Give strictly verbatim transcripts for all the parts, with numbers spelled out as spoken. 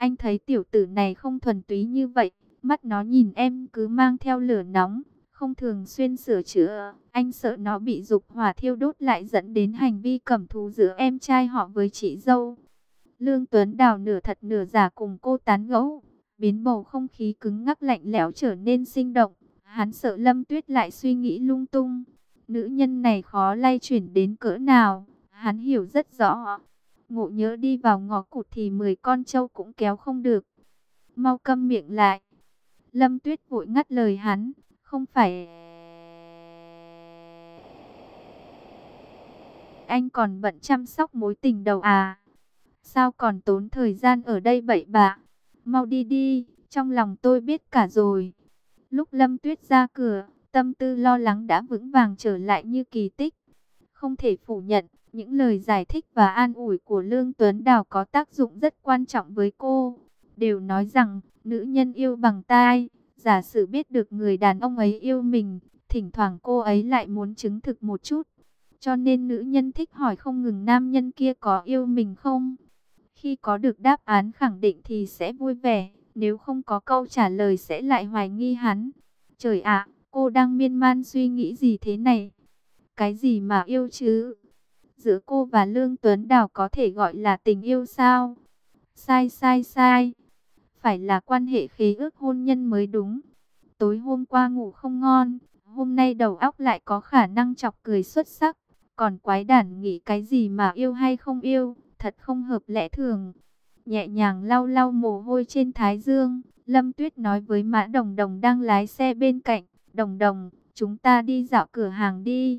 Anh thấy tiểu tử này không thuần túy như vậy, mắt nó nhìn em cứ mang theo lửa nóng, không thường xuyên sửa chữa. Anh sợ nó bị dục hỏa thiêu đốt lại dẫn đến hành vi cẩm thú giữa em trai họ với chị dâu. Lương Tuấn Đào nửa thật nửa giả cùng cô tán gẫu, biến bầu không khí cứng ngắc lạnh lẽo trở nên sinh động. Hắn sợ Lâm Tuyết lại suy nghĩ lung tung. Nữ nhân này khó lay chuyển đến cỡ nào, hắn hiểu rất rõ. Ngộ nhỡ đi vào ngõ cụt thì mười con trâu cũng kéo không được. Mau câm miệng lại. Lâm Tuyết vội ngắt lời hắn. Không phải... Anh còn bận chăm sóc mối tình đầu à? Sao còn tốn thời gian ở đây bậy bạ? Mau đi đi, trong lòng tôi biết cả rồi. Lúc Lâm Tuyết ra cửa, tâm tư lo lắng đã vững vàng trở lại như kỳ tích. Không thể phủ nhận, những lời giải thích và an ủi của Lương Tuấn Đào có tác dụng rất quan trọng với cô. Đều nói rằng, nữ nhân yêu bằng tai, giả sử biết được người đàn ông ấy yêu mình, thỉnh thoảng cô ấy lại muốn chứng thực một chút. Cho nên nữ nhân thích hỏi không ngừng nam nhân kia có yêu mình không. Khi có được đáp án khẳng định thì sẽ vui vẻ, nếu không có câu trả lời sẽ lại hoài nghi hắn. Trời ạ, cô đang miên man suy nghĩ gì thế này? Cái gì mà yêu chứ? Giữa cô và Lương Tuấn Đào có thể gọi là tình yêu sao? Sai sai sai. Phải là quan hệ khế ước hôn nhân mới đúng. Tối hôm qua ngủ không ngon, hôm nay đầu óc lại có khả năng chọc cười xuất sắc. Còn quái đản nghĩ cái gì mà yêu hay không yêu, thật không hợp lẽ thường. Nhẹ nhàng lau lau mồ hôi trên thái dương, Lâm Tuyết nói với Mã Đồng Đồng đang lái xe bên cạnh. Đồng Đồng, chúng ta đi dạo cửa hàng đi.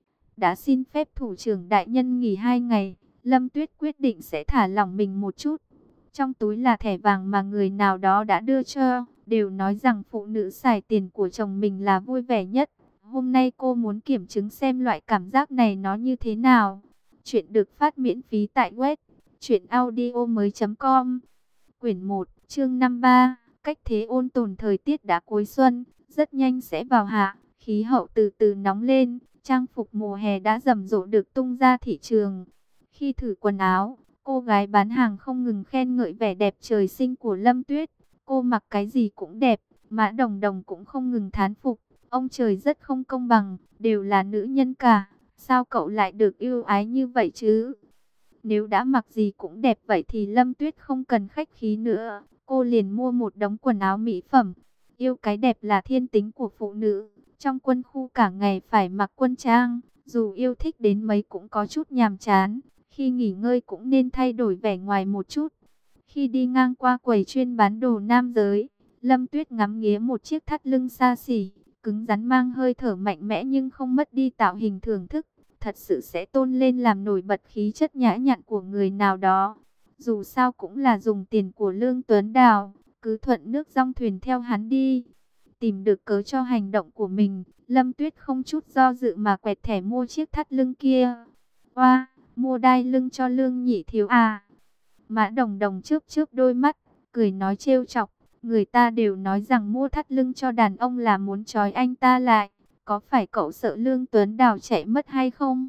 Đã xin phép thủ trưởng đại nhân nghỉ hai ngày, Lâm Tuyết quyết định sẽ thả lỏng mình một chút. Trong túi là thẻ vàng mà người nào đó đã đưa cho, đều nói rằng phụ nữ xài tiền của chồng mình là vui vẻ nhất. Hôm nay cô muốn kiểm chứng xem loại cảm giác này nó như thế nào. Chuyện được phát miễn phí tại web truyện audio mới chấm com. Quyển một, chương năm mươi ba, cách thế ôn tồn. Thời tiết đã cuối xuân, rất nhanh sẽ vào hạ, khí hậu từ từ nóng lên, trang phục mùa hè đã rầm rộ được tung ra thị trường. Khi thử quần áo, cô gái bán hàng không ngừng khen ngợi vẻ đẹp trời sinh của Lâm Tuyết. Cô mặc cái gì cũng đẹp, Mã Đồng Đồng cũng không ngừng thán phục. Ông trời rất không công bằng, đều là nữ nhân cả, sao cậu lại được yêu ái như vậy chứ? Nếu đã mặc gì cũng đẹp vậy thì Lâm Tuyết không cần khách khí nữa. Cô liền mua một đống quần áo mỹ phẩm. Yêu cái đẹp là thiên tính của phụ nữ. Trong quân khu cả ngày phải mặc quân trang, dù yêu thích đến mấy cũng có chút nhàm chán. Khi nghỉ ngơi cũng nên thay đổi vẻ ngoài một chút. Khi đi ngang qua quầy chuyên bán đồ nam giới, Lâm Tuyết ngắm nghía một chiếc thắt lưng xa xỉ, cứng rắn mang hơi thở mạnh mẽ nhưng không mất đi tạo hình thưởng thức. Thật sự sẽ tôn lên làm nổi bật khí chất nhã nhặn của người nào đó. Dù sao cũng là dùng tiền của Lương Tuấn Đào, cứ thuận nước dong thuyền theo hắn đi. Tìm được cớ cho hành động của mình, Lâm Tuyết không chút do dự mà quẹt thẻ mua chiếc thắt lưng kia. Oa, mua đai lưng cho Lương nhị thiếu à? Mã Đồng Đồng chớp chớp đôi mắt, cười nói trêu chọc. Người ta đều nói rằng mua thắt lưng cho đàn ông là muốn trói anh ta lại. Có phải cậu sợ Lương Tuấn Đào chạy mất hay không?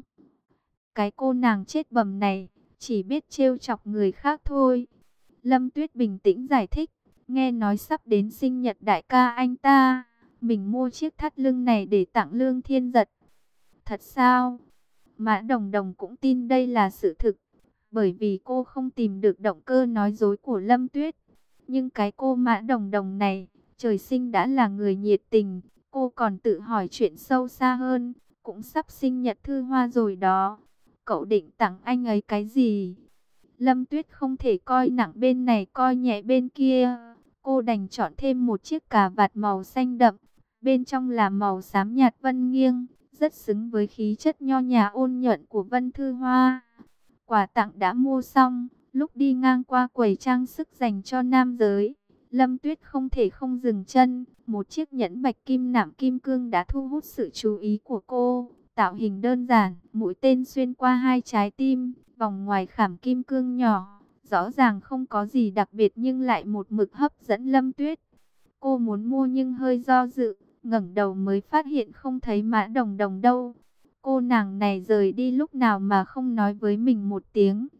Cái cô nàng chết bầm này, chỉ biết trêu chọc người khác thôi. Lâm Tuyết bình tĩnh giải thích. Nghe nói sắp đến sinh nhật đại ca anh ta, mình mua chiếc thắt lưng này để tặng Lương Thiên Giật. Thật sao? Mã Đồng Đồng cũng tin đây là sự thực, bởi vì cô không tìm được động cơ nói dối của Lâm Tuyết. Nhưng cái cô Mã Đồng Đồng này, trời sinh đã là người nhiệt tình. Cô còn tự hỏi chuyện sâu xa hơn, cũng sắp sinh nhật Thư Hoa rồi đó. Cậu định tặng anh ấy cái gì? Lâm Tuyết không thể coi nặng bên này coi nhẹ bên kia. Cô đành chọn thêm một chiếc cà vạt màu xanh đậm. Bên trong là màu xám nhạt vân nghiêng, rất xứng với khí chất nho nhã ôn nhuận của Vân Thư Hoa. Quà tặng đã mua xong, lúc đi ngang qua quầy trang sức dành cho nam giới, Lâm Tuyết không thể không dừng chân. Một chiếc nhẫn bạch kim nạm kim cương đã thu hút sự chú ý của cô. Tạo hình đơn giản, mũi tên xuyên qua hai trái tim, vòng ngoài khảm kim cương nhỏ. Rõ ràng không có gì đặc biệt nhưng lại một mực hấp dẫn Lâm Tuyết. Cô muốn mua nhưng hơi do dự, ngẩng đầu mới phát hiện không thấy Mã Đồng Đồng đâu. Cô nàng này rời đi lúc nào mà không nói với mình một tiếng.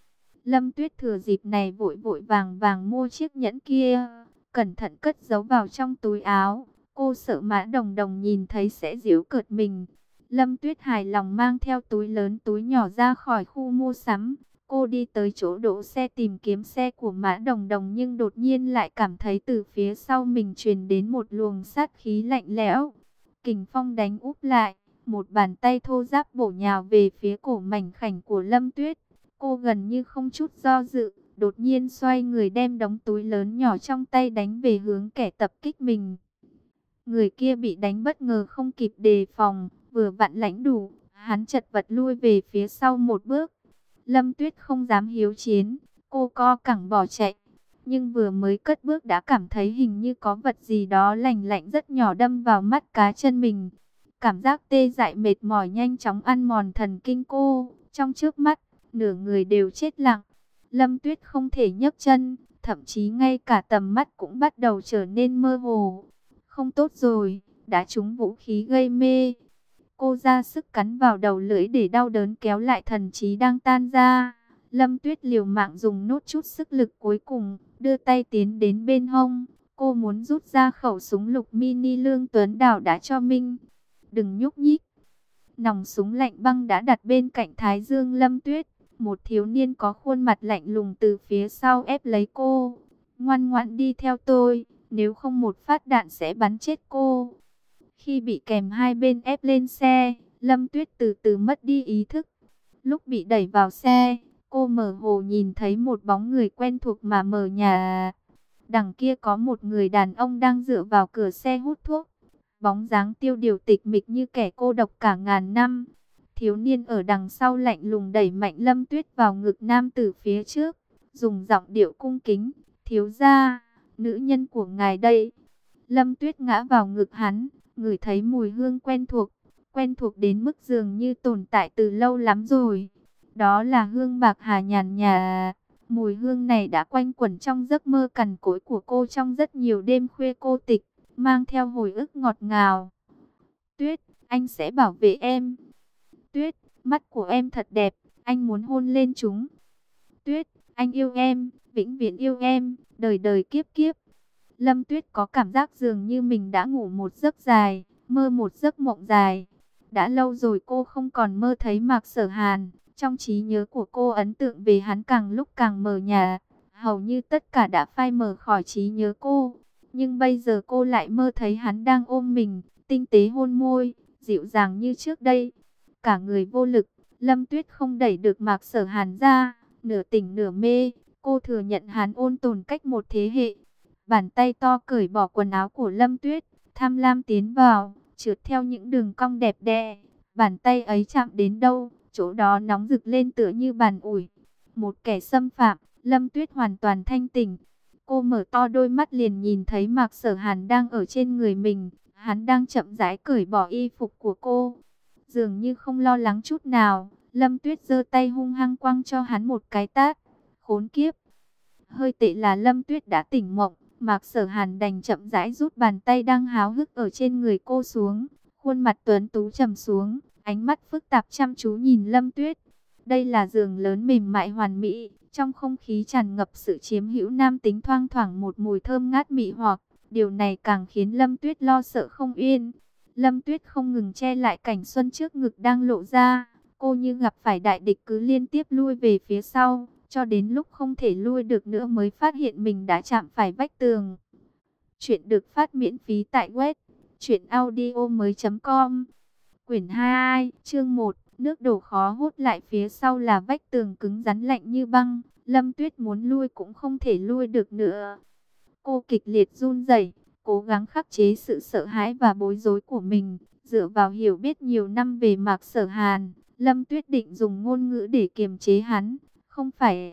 Lâm Tuyết thừa dịp này vội vội vàng vàng mua chiếc nhẫn kia, cẩn thận cất giấu vào trong túi áo. Cô sợ Mã Đồng Đồng nhìn thấy sẽ giễu cợt mình. Lâm Tuyết hài lòng mang theo túi lớn túi nhỏ ra khỏi khu mua sắm. Cô đi tới chỗ đỗ xe tìm kiếm xe của Mã Đồng Đồng, nhưng đột nhiên lại cảm thấy từ phía sau mình truyền đến một luồng sát khí lạnh lẽo. Kình phong đánh úp lại, một bàn tay thô ráp bổ nhào về phía cổ mảnh khảnh của Lâm Tuyết. Cô gần như không chút do dự, đột nhiên xoay người đem đống túi lớn nhỏ trong tay đánh về hướng kẻ tập kích mình. Người kia bị đánh bất ngờ không kịp đề phòng, vừa vặn lãnh đủ, hắn chật vật lui về phía sau một bước. Lâm Tuyết không dám hiếu chiến, cô co cẳng bỏ chạy. Nhưng vừa mới cất bước đã cảm thấy hình như có vật gì đó lành lạnh rất nhỏ đâm vào mắt cá chân mình. Cảm giác tê dại mệt mỏi nhanh chóng ăn mòn thần kinh cô, trong trước mắt, nửa người đều chết lặng. Lâm Tuyết không thể nhấc chân, thậm chí ngay cả tầm mắt cũng bắt đầu trở nên mơ hồ. Không tốt rồi, đã trúng vũ khí gây mê. Cô ra sức cắn vào đầu lưỡi để đau đớn kéo lại thần trí đang tan ra. Lâm Tuyết liều mạng dùng nốt chút sức lực cuối cùng, đưa tay tiến đến bên hông. Cô muốn rút ra khẩu súng lục mini Lương Tuấn Đào đã cho Minh. Đừng nhúc nhích. Nòng súng lạnh băng đã đặt bên cạnh thái dương Lâm Tuyết. Một thiếu niên có khuôn mặt lạnh lùng từ phía sau ép lấy cô. Ngoan ngoãn đi theo tôi, nếu không một phát đạn sẽ bắn chết cô. Khi bị kèm hai bên ép lên xe, Lâm Tuyết từ từ mất đi ý thức. Lúc bị đẩy vào xe, cô mơ hồ nhìn thấy một bóng người quen thuộc mà mờ nhà. Đằng kia có một người đàn ông đang dựa vào cửa xe hút thuốc. Bóng dáng tiêu điều tịch mịch như kẻ cô độc cả ngàn năm. Thiếu niên ở đằng sau lạnh lùng đẩy mạnh Lâm Tuyết vào ngực nam tử phía trước, dùng giọng điệu cung kính, thiếu gia, nữ nhân của ngài đây. Lâm Tuyết ngã vào ngực hắn, ngửi thấy mùi hương quen thuộc, quen thuộc đến mức dường như tồn tại từ lâu lắm rồi. Đó là hương bạc hà nhàn nhà. Mùi hương này đã quanh quẩn trong giấc mơ cằn cỗi của cô trong rất nhiều đêm khuya cô tịch, mang theo hồi ức ngọt ngào. Tuyết, anh sẽ bảo vệ em. Tuyết, mắt của em thật đẹp, anh muốn hôn lên chúng. Tuyết, anh yêu em, vĩnh viễn yêu em, đời đời kiếp kiếp. Lâm Tuyết có cảm giác dường như mình đã ngủ một giấc dài, mơ một giấc mộng dài. Đã lâu rồi cô không còn mơ thấy Mạc Sở Hàn. Trong trí nhớ của cô ấn tượng về hắn càng lúc càng mờ nhạt, hầu như tất cả đã phai mờ khỏi trí nhớ cô. Nhưng bây giờ cô lại mơ thấy hắn đang ôm mình, tinh tế hôn môi, dịu dàng như trước đây. Cả người vô lực, Lâm Tuyết không đẩy được Mạc Sở Hàn ra, nửa tỉnh nửa mê. Cô thừa nhận hắn ôn tồn cách một thế hệ. Bàn tay to cởi bỏ quần áo của Lâm Tuyết, tham lam tiến vào, trượt theo những đường cong đẹp đẽ. Bàn tay ấy chạm đến đâu, chỗ đó nóng rực lên tựa như bàn ủi. Một kẻ xâm phạm, Lâm Tuyết hoàn toàn thanh tỉnh. Cô mở to đôi mắt liền nhìn thấy Mạc Sở Hàn đang ở trên người mình. Hắn đang chậm rãi cởi bỏ y phục của cô. Dường như không lo lắng chút nào, Lâm Tuyết giơ tay hung hăng quăng cho hắn một cái tát. Khốn kiếp! Hơi tệ là Lâm Tuyết đã tỉnh mộng. Mạc Sở Hàn đành chậm rãi rút bàn tay đang háo hức ở trên người cô xuống. Khuôn mặt tuấn tú trầm xuống, ánh mắt phức tạp chăm chú nhìn Lâm Tuyết. Đây là giường lớn mềm mại hoàn mỹ, trong không khí tràn ngập sự chiếm hữu nam tính, thoang thoảng một mùi thơm ngát mị hoặc. Điều này càng khiến Lâm Tuyết lo sợ không yên. Lâm Tuyết không ngừng che lại cảnh xuân trước ngực đang lộ ra. Cô như gặp phải đại địch cứ liên tiếp lui về phía sau, cho đến lúc không thể lui được nữa mới phát hiện mình đã chạm phải vách tường. Chuyện được phát miễn phí tại web truyện audio mới chấm com. Quyển hai, chương một, nước đổ khó hút lại phía sau là vách tường cứng rắn lạnh như băng. Lâm Tuyết muốn lui cũng không thể lui được nữa. Cô kịch liệt run rẩy, cố gắng khắc chế sự sợ hãi và bối rối của mình. Dựa vào hiểu biết nhiều năm về Mạc Sở Hàn, Lâm Tuyết định dùng ngôn ngữ để kiềm chế hắn. Không phải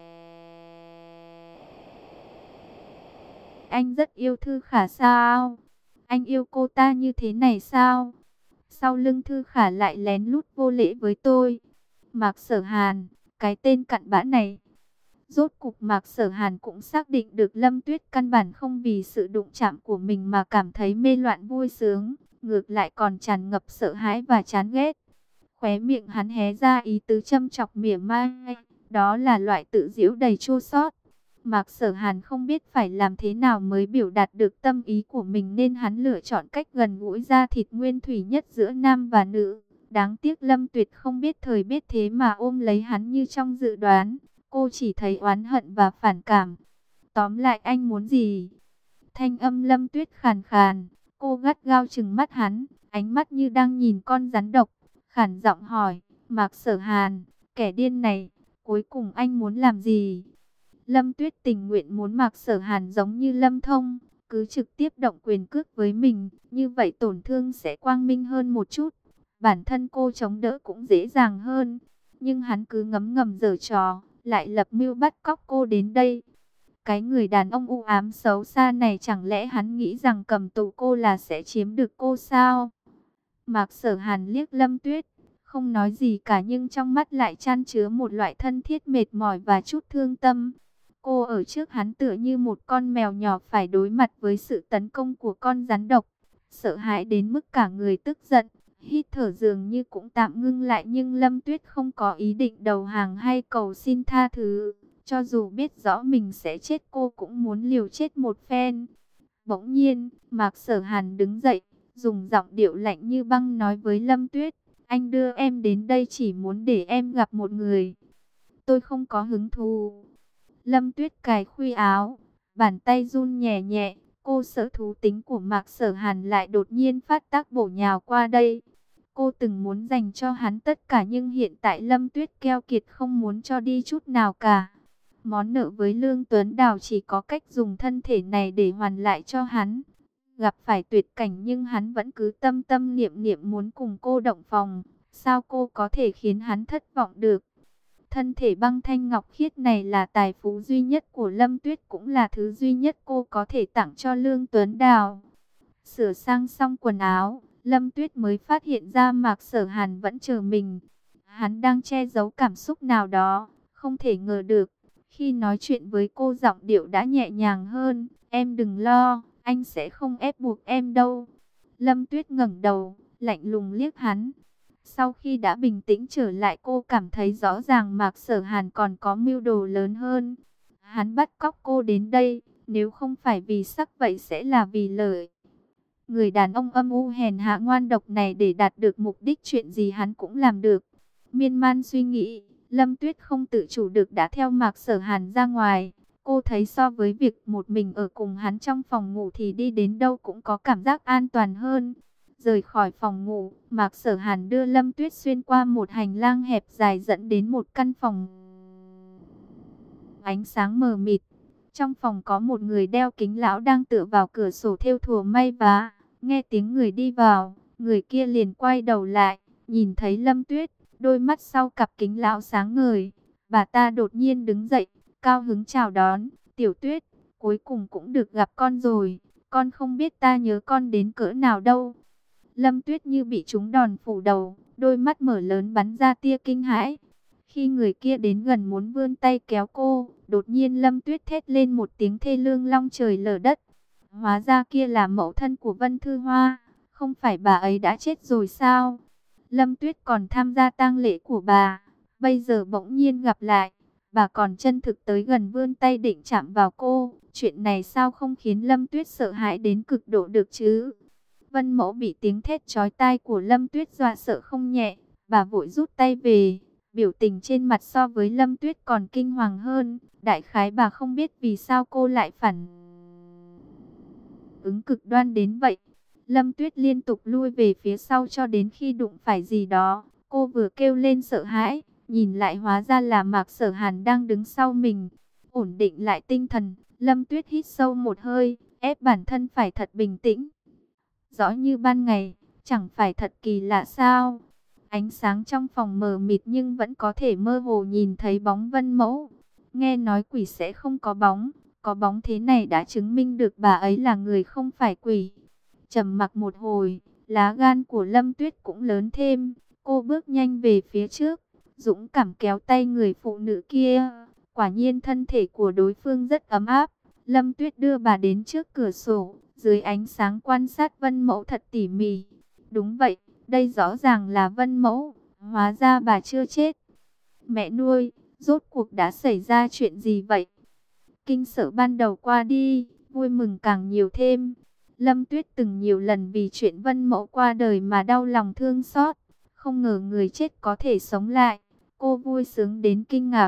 anh rất yêu Thư Khả sao? Anh yêu cô ta như thế này sao? Sau lưng Thư Khả lại lén lút vô lễ với tôi. Mạc Sở Hàn, cái tên cặn bã này. Rốt cục Mạc Sở Hàn cũng xác định được Lâm Tuyết căn bản không vì sự đụng chạm của mình mà cảm thấy mê loạn vui sướng, ngược lại còn tràn ngập sợ hãi và chán ghét. Khóe miệng hắn hé ra ý tứ châm chọc mỉa mai. đó là loại tự giễu đầy chua xót. Mạc Sở Hàn không biết phải làm thế nào mới biểu đạt được tâm ý của mình nên hắn lựa chọn cách gần gũi da thịt nguyên thủy nhất giữa nam và nữ. Đáng tiếc Lâm Tuyệt không biết thời biết thế mà ôm lấy hắn như trong dự đoán. Cô chỉ thấy oán hận và phản cảm. Tóm lại anh muốn gì? Thanh âm Lâm Tuyết khàn khàn. Cô gắt gao trừng mắt hắn, ánh mắt như đang nhìn con rắn độc. Khản giọng hỏi, Mạc Sở Hàn, kẻ điên này, cuối cùng anh muốn làm gì? Lâm Tuyết tình nguyện muốn Mạc Sở Hàn giống như Lâm Thông, cứ trực tiếp động quyền cước với mình, như vậy tổn thương sẽ quang minh hơn một chút. Bản thân cô chống đỡ cũng dễ dàng hơn, nhưng hắn cứ ngấm ngầm giở trò, lại lập mưu bắt cóc cô đến đây. Cái người đàn ông u ám xấu xa này chẳng lẽ hắn nghĩ rằng cầm tù cô là sẽ chiếm được cô sao? Mạc Sở Hàn liếc Lâm Tuyết, không nói gì cả nhưng trong mắt lại chan chứa một loại thân thiết mệt mỏi và chút thương tâm. Cô ở trước hắn tựa như một con mèo nhỏ phải đối mặt với sự tấn công của con rắn độc. Sợ hãi đến mức cả người tức giận, hít thở dường như cũng tạm ngưng lại nhưng Lâm Tuyết không có ý định đầu hàng hay cầu xin tha thứ. Cho dù biết rõ mình sẽ chết cô cũng muốn liều chết một phen. Bỗng nhiên, Mạc Sở Hàn đứng dậy, dùng giọng điệu lạnh như băng nói với Lâm Tuyết. Anh đưa em đến đây chỉ muốn để em gặp một người. Tôi không có hứng thú. Lâm Tuyết cài khuy áo, bàn tay run nhẹ nhẹ. Cô sợ thú tính của Mạc Sở Hàn lại đột nhiên phát tác bổ nhào qua đây. Cô từng muốn dành cho hắn tất cả nhưng hiện tại Lâm Tuyết keo kiệt không muốn cho đi chút nào cả. Món nợ với Lương Tuấn Đào chỉ có cách dùng thân thể này để hoàn lại cho hắn. Gặp phải tuyệt cảnh nhưng hắn vẫn cứ tâm tâm niệm niệm muốn cùng cô động phòng. Sao cô có thể khiến hắn thất vọng được? Thân thể băng thanh ngọc khiết này là tài phú duy nhất của Lâm Tuyết, cũng là thứ duy nhất cô có thể tặng cho Lương Tuấn Đào. Sửa sang xong quần áo, Lâm Tuyết mới phát hiện ra Mạc Sở Hàn vẫn chờ mình. Hắn đang che giấu cảm xúc nào đó, không thể ngờ được. Khi nói chuyện với cô giọng điệu đã nhẹ nhàng hơn. Em đừng lo, anh sẽ không ép buộc em đâu. Lâm Tuyết ngẩng đầu, lạnh lùng liếc hắn. Sau khi đã bình tĩnh trở lại cô cảm thấy rõ ràng Mạc Sở Hàn còn có mưu đồ lớn hơn. Hắn bắt cóc cô đến đây, nếu không phải vì sắc vậy sẽ là vì lợi. Người đàn ông âm u hèn hạ ngoan độc này để đạt được mục đích chuyện gì hắn cũng làm được. Miên man suy nghĩ, Lâm Tuyết không tự chủ được đã theo Mạc Sở Hàn ra ngoài. Cô thấy so với việc một mình ở cùng hắn trong phòng ngủ thì đi đến đâu cũng có cảm giác an toàn hơn. Rời khỏi phòng ngủ, Mạc Sở Hàn đưa Lâm Tuyết xuyên qua một hành lang hẹp dài dẫn đến một căn phòng. Ánh sáng mờ mịt. Trong phòng có một người đeo kính lão đang tựa vào cửa sổ thêu thùa may vá. Nghe tiếng người đi vào, người kia liền quay đầu lại, nhìn thấy Lâm Tuyết, đôi mắt sau cặp kính lão sáng ngời. Bà ta đột nhiên đứng dậy, cao hứng chào đón, Tiểu Tuyết, cuối cùng cũng được gặp con rồi, con không biết ta nhớ con đến cỡ nào đâu. Lâm Tuyết như bị trúng đòn phủ đầu, đôi mắt mở lớn bắn ra tia kinh hãi. Khi người kia đến gần muốn vươn tay kéo cô, đột nhiên Lâm Tuyết thét lên một tiếng thê lương long trời lở đất. Hóa ra kia là mẫu thân của Vân Thư Hoa, không phải bà ấy đã chết rồi sao? Lâm Tuyết còn tham gia tang lễ của bà, bây giờ bỗng nhiên gặp lại, bà còn chân thực tới gần vươn tay định chạm vào cô. Chuyện này sao không khiến Lâm Tuyết sợ hãi đến cực độ được chứ? Vân Mẫu bị tiếng thét chói tai của Lâm Tuyết dọa sợ không nhẹ, bà vội rút tay về, biểu tình trên mặt so với Lâm Tuyết còn kinh hoàng hơn. Đại khái bà không biết vì sao cô lại phản ứng cực đoan đến vậy. Lâm Tuyết liên tục lui về phía sau cho đến khi đụng phải gì đó. Cô vừa kêu lên sợ hãi, nhìn lại hóa ra là Mạc Sở Hàn đang đứng sau mình. Ổn định lại tinh thần, Lâm Tuyết hít sâu một hơi, ép bản thân phải thật bình tĩnh. Rõ như ban ngày, chẳng phải thật kỳ lạ sao? Ánh sáng trong phòng mờ mịt nhưng vẫn có thể mơ hồ nhìn thấy bóng Vân Mẫu. Nghe nói quỷ sẽ không có bóng, có bóng thế này đã chứng minh được bà ấy là người không phải quỷ. Trầm mặc một hồi, lá gan của Lâm Tuyết cũng lớn thêm. Cô bước nhanh về phía trước, dũng cảm kéo tay người phụ nữ kia. Quả nhiên thân thể của đối phương rất ấm áp. Lâm Tuyết đưa bà đến trước cửa sổ, dưới ánh sáng quan sát Vân Mẫu thật tỉ mỉ. Đúng vậy, đây rõ ràng là Vân Mẫu, hóa ra bà chưa chết. Mẹ nuôi, Rốt cuộc đã xảy ra chuyện gì vậy? Kinh sợ ban đầu qua đi, vui mừng càng nhiều thêm. Lâm Tuyết từng nhiều lần vì chuyện Vân Mẫu qua đời mà đau lòng thương xót. Không ngờ người chết có thể sống lại. Cô vui sướng đến kinh ngạc.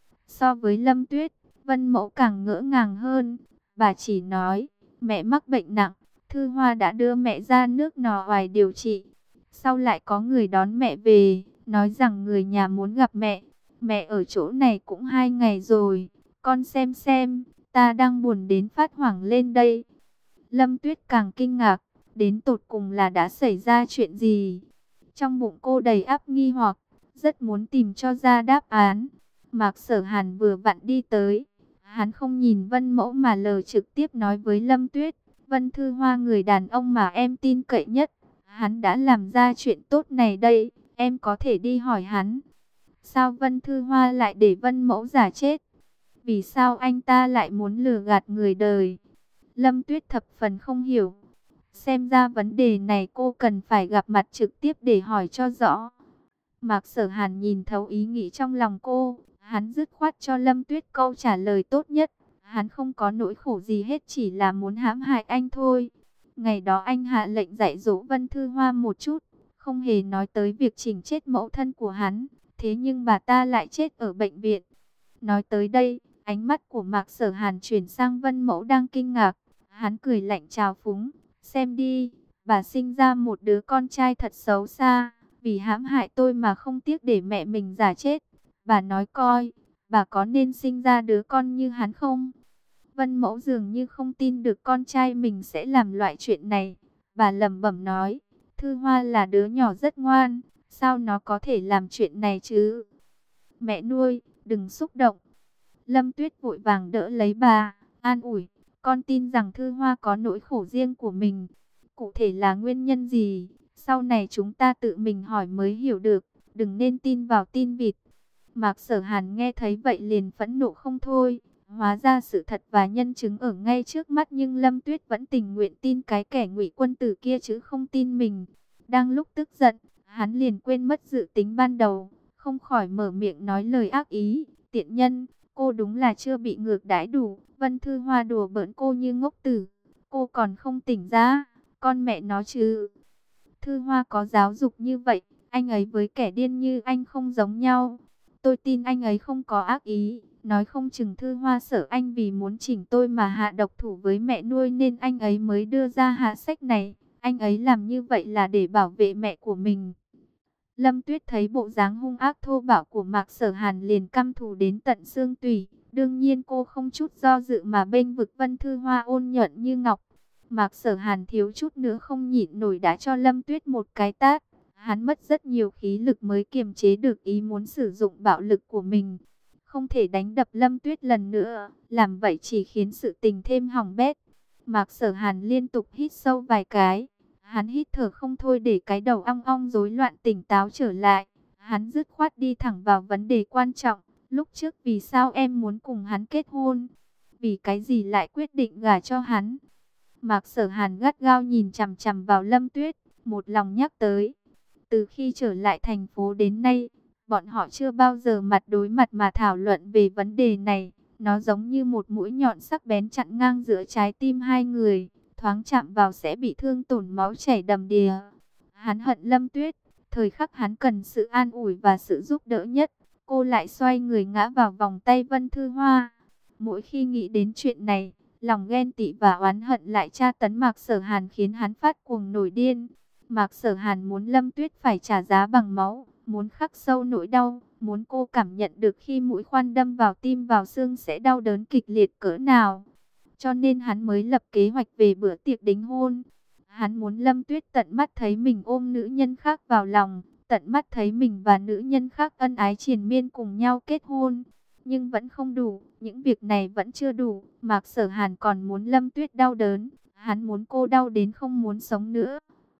So với Lâm Tuyết, Vân Mẫu càng ngỡ ngàng hơn. Bà chỉ nói, mẹ mắc bệnh nặng, Thư Hoa đã đưa mẹ ra nước Nò Oài điều trị. Sau lại có người đón mẹ về, nói rằng người nhà muốn gặp mẹ. Mẹ ở chỗ này cũng hai ngày rồi, con xem xem, ta đang buồn đến phát hoảng lên đây. Lâm Tuyết càng kinh ngạc, đến tột cùng là đã xảy ra chuyện gì? Trong bụng cô đầy áp nghi hoặc, rất muốn tìm cho ra đáp án. Mạc Sở Hàn vừa vặn đi tới, hắn không nhìn Vân Mẫu mà lờ trực tiếp nói với Lâm Tuyết, Vân Thư Hoa người đàn ông mà em tin cậy nhất, hắn đã làm ra chuyện tốt này đây, em có thể đi hỏi hắn. Sao Vân Thư Hoa lại để Vân Mẫu giả chết? Vì sao anh ta lại muốn lừa gạt người đời? Lâm Tuyết thập phần không hiểu. Xem ra vấn đề này cô cần phải gặp mặt trực tiếp để hỏi cho rõ. Mạc Sở Hàn nhìn thấu ý nghĩ trong lòng cô. Hắn dứt khoát cho Lâm Tuyết câu trả lời tốt nhất. Hắn không có nỗi khổ gì hết, chỉ là muốn hãm hại anh thôi. Ngày đó anh hạ lệnh dạy dỗ Vân Thư Hoa một chút, không hề nói tới việc chỉnh chết mẫu thân của hắn. Thế nhưng bà ta lại chết ở bệnh viện. Nói tới đây, ánh mắt của Mạc Sở Hàn chuyển sang Vân Mẫu đang kinh ngạc. Hắn cười lạnh trào phúng, xem đi, bà sinh ra một đứa con trai thật xấu xa, vì hãm hại tôi mà không tiếc để mẹ mình giả chết. Bà nói coi, bà có nên sinh ra đứa con như hắn không? Vân Mẫu dường như không tin được con trai mình sẽ làm loại chuyện này. Bà lẩm bẩm nói, Thư Hoa là đứa nhỏ rất ngoan, sao nó có thể làm chuyện này chứ? Mẹ nuôi, đừng xúc động. Lâm Tuyết vội vàng đỡ lấy bà, an ủi, con tin rằng Thư Hoa có nỗi khổ riêng của mình. Cụ thể là nguyên nhân gì, sau này chúng ta tự mình hỏi mới hiểu được, đừng nên tin vào tin vịt. Mạc Sở Hàn nghe thấy vậy liền phẫn nộ không thôi. Hóa ra sự thật và nhân chứng ở ngay trước mắt, nhưng Lâm Tuyết vẫn tình nguyện tin cái kẻ ngụy quân tử kia chứ không tin mình. Đang lúc tức giận, hắn liền quên mất dự tính ban đầu, không khỏi mở miệng nói lời ác ý. Tiện nhân, cô đúng là chưa bị ngược đãi đủ. Vân Thư Hoa đùa bỡn cô như ngốc tử, cô còn không tỉnh ra, con mẹ nó chứ. Thư Hoa có giáo dục như vậy, anh ấy với kẻ điên như anh không giống nhau. Tôi tin anh ấy không có ác ý, nói không chừng Thư Hoa sợ anh vì muốn chỉnh tôi mà hạ độc thủ với mẹ nuôi nên anh ấy mới đưa ra hạ sách này. Anh ấy làm như vậy là để bảo vệ mẹ của mình. Lâm Tuyết thấy bộ dáng hung ác thô bạo của Mạc Sở Hàn liền căm thù đến tận xương tủy. Đương nhiên cô không chút do dự mà bênh vực Vân Thư Hoa ôn nhuận như ngọc. Mạc Sở Hàn thiếu chút nữa không nhịn nổi đã cho Lâm Tuyết một cái tát. Hắn mất rất nhiều khí lực mới kiềm chế được ý muốn sử dụng bạo lực của mình. Không thể đánh đập Lâm Tuyết lần nữa, làm vậy chỉ khiến sự tình thêm hỏng bét. Mạc Sở Hàn liên tục hít sâu vài cái. Hắn hít thở không thôi để cái đầu ong ong rối loạn tỉnh táo trở lại. Hắn dứt khoát đi thẳng vào vấn đề quan trọng. Lúc trước vì sao em muốn cùng hắn kết hôn? Vì cái gì lại quyết định gả cho hắn? Mạc Sở Hàn gắt gao nhìn chằm chằm vào Lâm Tuyết, một lòng nhắc tới. Từ khi trở lại thành phố đến nay, bọn họ chưa bao giờ mặt đối mặt mà thảo luận về vấn đề này. Nó giống như một mũi nhọn sắc bén chặn ngang giữa trái tim hai người. Thoáng chạm vào sẽ bị thương tổn, máu chảy đầm đìa. Hắn hận Lâm Tuyết, thời khắc hắn cần sự an ủi và sự giúp đỡ nhất, cô lại xoay người ngã vào vòng tay Vân Thư Hoa. Mỗi khi nghĩ đến chuyện này, lòng ghen tị và oán hận lại tra tấn Mạc Sở Hàn khiến hắn phát cuồng nổi điên. Mạc Sở Hàn muốn Lâm Tuyết phải trả giá bằng máu, muốn khắc sâu nỗi đau, muốn cô cảm nhận được khi mũi khoan đâm vào tim vào xương sẽ đau đớn kịch liệt cỡ nào. Cho nên hắn mới lập kế hoạch về bữa tiệc đính hôn. Hắn muốn Lâm Tuyết tận mắt thấy mình ôm nữ nhân khác vào lòng, tận mắt thấy mình và nữ nhân khác ân ái triền miên cùng nhau kết hôn. Nhưng vẫn không đủ, những việc này vẫn chưa đủ. Mạc Sở Hàn còn muốn Lâm Tuyết đau đớn, hắn muốn cô đau đến không muốn sống nữa.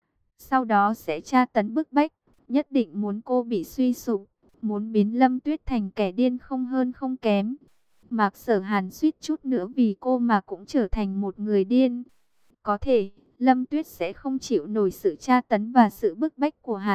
Sau đó sẽ tra tấn bức bách, nhất định muốn cô bị suy sụp, muốn biến Lâm Tuyết thành kẻ điên không hơn không kém. Mạc Sở Hàn suýt chút nữa vì cô mà cũng trở thành một người điên. Có thể, Lâm Tuyết sẽ không chịu nổi sự tra tấn và sự bức bách của hắn.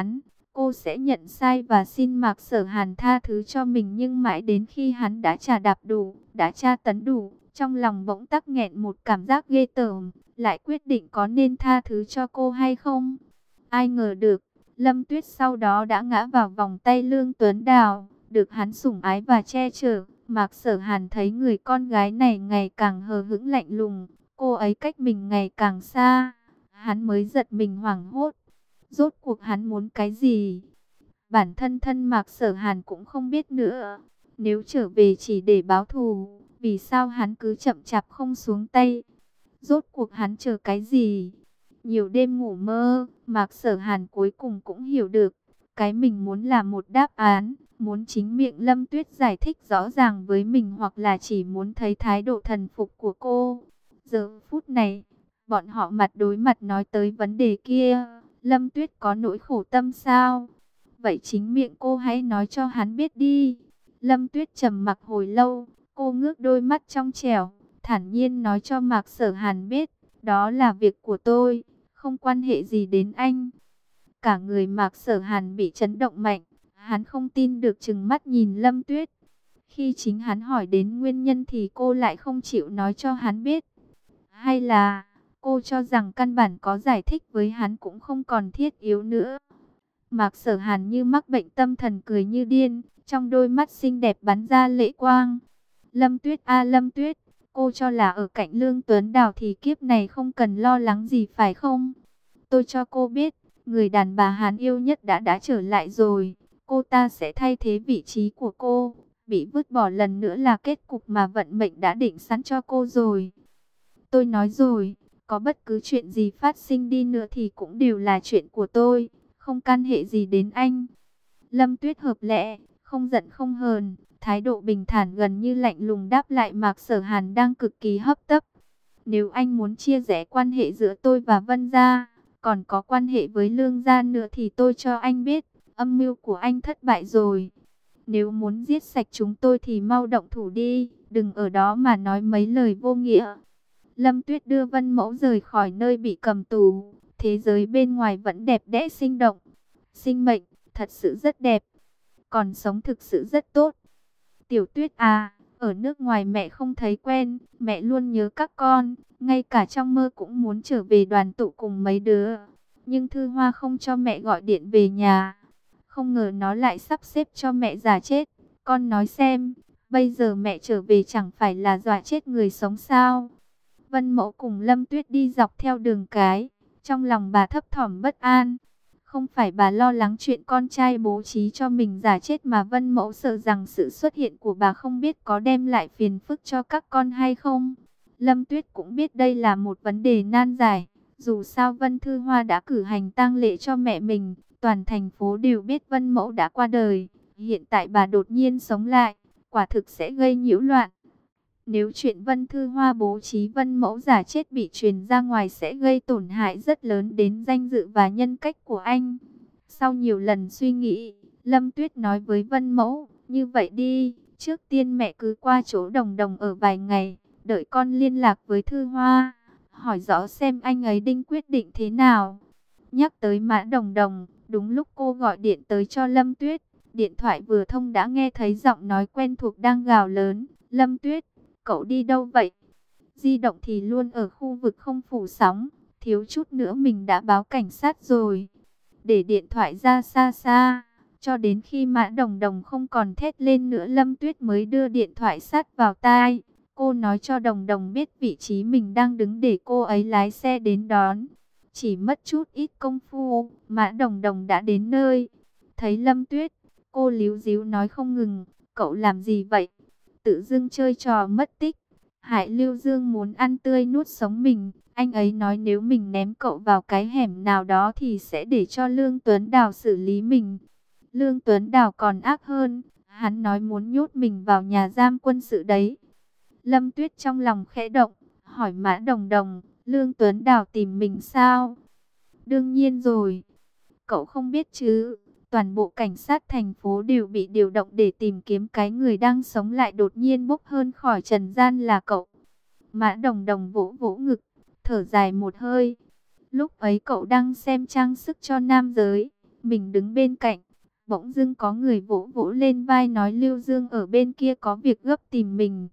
cô sẽ nhận sai và xin Mạc Sở Hàn tha thứ cho mình. Nhưng mãi đến khi hắn đã trà đạp đủ, đã tra tấn đủ, trong lòng bỗng tắc nghẹn một cảm giác ghê tởm, lại quyết định có nên tha thứ cho cô hay không. Ai ngờ được, Lâm Tuyết sau đó đã ngã vào vòng tay Lương Tuấn Đào, được hắn sủng ái và che chở. Mạc Sở Hàn thấy người con gái này ngày càng hờ hững lạnh lùng, cô ấy cách mình ngày càng xa, hắn mới giật mình hoảng hốt. Rốt cuộc hắn muốn cái gì? Bản thân thân Mạc Sở Hàn cũng không biết nữa. Nếu trở về chỉ để báo thù, vì sao hắn cứ chậm chạp không xuống tay? Rốt cuộc hắn chờ cái gì? Nhiều đêm ngủ mơ, Mạc Sở Hàn cuối cùng cũng hiểu được, cái mình muốn là một đáp án, muốn chính miệng Lâm Tuyết giải thích rõ ràng với mình, hoặc là chỉ muốn thấy thái độ thần phục của cô. Giờ phút này, bọn họ mặt đối mặt nói tới vấn đề kia, Lâm Tuyết có nỗi khổ tâm sao? Vậy chính miệng cô hãy nói cho hắn biết đi. Lâm Tuyết trầm mặc hồi lâu, cô ngước đôi mắt trong trẻo, thản nhiên nói cho Mạc Sở Hàn biết, đó là việc của tôi, không quan hệ gì đến anh. Cả người Mạc Sở Hàn bị chấn động mạnh, hắn không tin được trừng mắt nhìn Lâm Tuyết. Khi chính hắn hỏi đến nguyên nhân thì cô lại không chịu nói cho hắn biết. Hay là cô cho rằng căn bản có giải thích với hắn cũng không còn thiết yếu nữa. Mạc Sở Hàn như mắc bệnh tâm thần cười như điên, trong đôi mắt xinh đẹp bắn ra lệ quang. Lâm Tuyết a Lâm Tuyết, cô cho là ở cạnh Lương Tuấn Đào thì kiếp này không cần lo lắng gì phải không? Tôi cho cô biết, người đàn bà Hàn yêu nhất đã đã trở lại rồi. Cô ta sẽ thay thế vị trí của cô. Bị vứt bỏ lần nữa là kết cục mà vận mệnh đã định sẵn cho cô rồi. Tôi nói rồi, có bất cứ chuyện gì phát sinh đi nữa thì cũng đều là chuyện của tôi, không can hệ gì đến anh. Lâm Tuyết hợp lẽ, không giận không hờn, thái độ bình thản gần như lạnh lùng đáp lại Mạc Sở Hàn đang cực kỳ hấp tấp. Nếu anh muốn chia rẽ quan hệ giữa tôi và Vân Gia, còn có quan hệ với Lương Gia nữa thì tôi cho anh biết, âm mưu của anh thất bại rồi. Nếu muốn giết sạch chúng tôi thì mau động thủ đi, đừng ở đó mà nói mấy lời vô nghĩa. Lâm Tuyết đưa Vân Mẫu rời khỏi nơi bị cầm tù, thế giới bên ngoài vẫn đẹp đẽ sinh động. Sinh mệnh, thật sự rất đẹp, còn sống thực sự rất tốt. Tiểu Tuyết à, ở nước ngoài mẹ không thấy quen, mẹ luôn nhớ các con, ngay cả trong mơ cũng muốn trở về đoàn tụ cùng mấy đứa. Nhưng Thư Hoa không cho mẹ gọi điện về nhà, không ngờ nó lại sắp xếp cho mẹ già chết. Con nói xem, bây giờ mẹ trở về chẳng phải là dọa chết người sống sao? Vân Mẫu cùng Lâm Tuyết đi dọc theo đường cái, trong lòng bà thấp thỏm bất an. Không phải bà lo lắng chuyện con trai bố trí cho mình giả chết, mà Vân Mẫu sợ rằng sự xuất hiện của bà không biết có đem lại phiền phức cho các con hay không. Lâm Tuyết cũng biết đây là một vấn đề nan giải. Dù sao Vân Thư Hoa đã cử hành tang lễ cho mẹ mình, toàn thành phố đều biết Vân Mẫu đã qua đời. Hiện tại bà đột nhiên sống lại, quả thực sẽ gây nhiễu loạn. Nếu chuyện Vân Thư Hoa bố trí Vân Mẫu giả chết bị truyền ra ngoài sẽ gây tổn hại rất lớn đến danh dự và nhân cách của anh. Sau nhiều lần suy nghĩ, Lâm Tuyết nói với Vân Mẫu, như vậy đi, trước tiên mẹ cứ qua chỗ Đồng Đồng ở vài ngày, đợi con liên lạc với Thư Hoa, hỏi rõ xem anh ấy định quyết định thế nào. Nhắc tới Mã Đồng Đồng, đúng lúc cô gọi điện tới cho Lâm Tuyết, điện thoại vừa thông đã nghe thấy giọng nói quen thuộc đang gào lớn, Lâm Tuyết, cậu đi đâu vậy? Di động thì luôn ở khu vực không phủ sóng, thiếu chút nữa mình đã báo cảnh sát rồi. Để điện thoại ra xa xa, cho đến khi Mã Đồng Đồng không còn thét lên nữa, Lâm Tuyết mới đưa điện thoại sát vào tai. Cô nói cho Đồng Đồng biết vị trí mình đang đứng để cô ấy lái xe đến đón. Chỉ mất chút ít công phu, Mã Đồng Đồng đã đến nơi. Thấy Lâm Tuyết, cô líu díu nói không ngừng, cậu làm gì vậy? Tự dưng chơi trò mất tích. Hải Lưu Dương muốn ăn tươi nuốt sống mình. Anh ấy nói nếu mình ném cậu vào cái hẻm nào đó thì sẽ để cho Lương Tuấn Đào xử lý mình. Lương Tuấn Đào còn ác hơn. Hắn nói muốn nhốt mình vào nhà giam quân sự đấy. Lâm Tuyết trong lòng khẽ động, hỏi Mã Đồng Đồng, Lương Tuấn Đào tìm mình sao? Đương nhiên rồi. Cậu không biết chứ? Toàn bộ cảnh sát thành phố đều bị điều động để tìm kiếm cái người đang sống lại đột nhiên bốc hơi khỏi trần gian là cậu. Mã Đồng Đồng vỗ vỗ ngực, thở dài một hơi. Lúc ấy cậu đang xem trang sức cho nam giới, Mình đứng bên cạnh, bỗng dưng có người vỗ vỗ lên vai nói Lưu Dương ở bên kia có việc gấp tìm mình.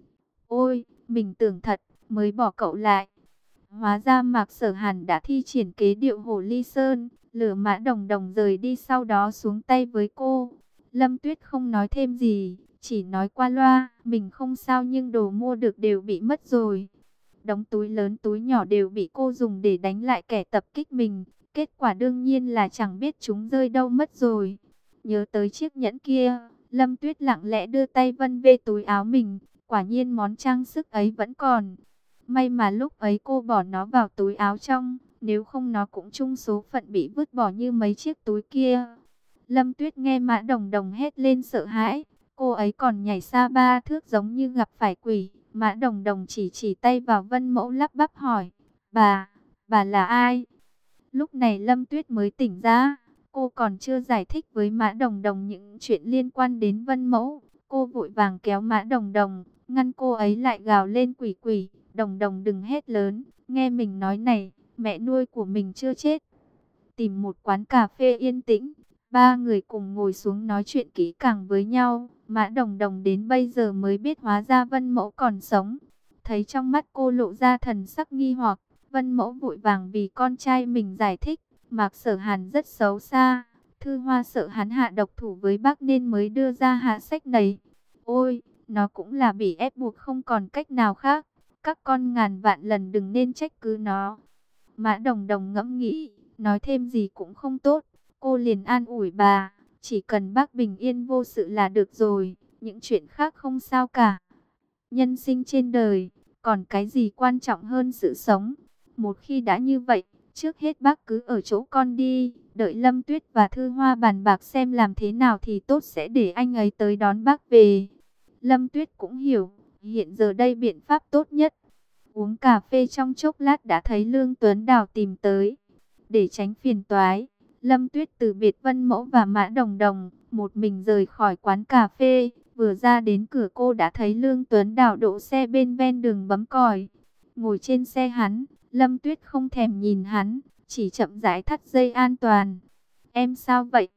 Ôi, mình tưởng thật, mới bỏ cậu lại. Hóa ra Mạc Sở Hàn đã thi triển kế điệu Hồ Ly Sơn, lừa Mã Đồng Đồng rời đi, sau đó xuống tay với cô. Lâm Tuyết không nói thêm gì, chỉ nói qua loa, mình không sao nhưng đồ mua được đều bị mất rồi. Đống túi lớn túi nhỏ đều bị cô dùng để đánh lại kẻ tập kích mình. Kết quả đương nhiên là chẳng biết chúng rơi đâu mất rồi. Nhớ tới chiếc nhẫn kia, Lâm Tuyết lặng lẽ đưa tay vân về túi áo mình. Quả nhiên món trang sức ấy vẫn còn. May mà lúc ấy cô bỏ nó vào túi áo trong, nếu không nó cũng chung số phận bị vứt bỏ như mấy chiếc túi kia. Lâm Tuyết nghe Mã Đồng Đồng hét lên sợ hãi, cô ấy còn nhảy xa ba thước giống như gặp phải quỷ. Mã Đồng Đồng chỉ chỉ tay vào Vân Mẫu lắp bắp hỏi, bà, bà là ai? Lúc này Lâm Tuyết mới tỉnh ra, cô còn chưa giải thích với Mã Đồng Đồng những chuyện liên quan đến Vân Mẫu. Cô vội vàng kéo Mã Đồng Đồng, ngăn cô ấy lại gào lên quỷ quỷ. Đồng Đồng đừng hét lớn, nghe mình nói này, mẹ nuôi của mình chưa chết. Tìm một quán cà phê yên tĩnh, ba người cùng ngồi xuống nói chuyện kỹ càng với nhau. Mã Đồng Đồng đến bây giờ mới biết hóa ra Vân Mẫu còn sống. Thấy trong mắt cô lộ ra thần sắc nghi hoặc, Vân Mẫu vội vàng vì con trai mình giải thích. Mạc Sở Hàn rất xấu xa, Thư Hoa sợ hắn hạ độc thủ với bác nên mới đưa ra hạ sách này. Ôi, nó cũng là bị ép buộc không còn cách nào khác. Các con ngàn vạn lần đừng nên trách cứ nó. Mã Đồng Đồng ngẫm nghĩ, nói thêm gì cũng không tốt. Cô liền an ủi bà, chỉ cần bác bình yên vô sự là được rồi, những chuyện khác không sao cả. Nhân sinh trên đời, còn cái gì quan trọng hơn sự sống. Một khi đã như vậy, trước hết bác cứ ở chỗ con đi, đợi Lâm Tuyết và Thư Hoa bàn bạc xem làm thế nào thì tốt sẽ để anh ấy tới đón bác về. Lâm Tuyết cũng hiểu, hiện giờ đây biện pháp tốt nhất. Uống cà phê trong chốc lát đã thấy Lương Tuấn Đào tìm tới. Để tránh phiền toái, Lâm Tuyết từ biệt Vân Mẫu và Mã Đồng Đồng, một mình rời khỏi quán cà phê. Vừa ra đến cửa cô đã thấy Lương Tuấn Đào đỗ xe bên ven đường bấm còi. Ngồi trên xe hắn, Lâm Tuyết không thèm nhìn hắn, chỉ chậm rãi thắt dây an toàn. Em sao vậy?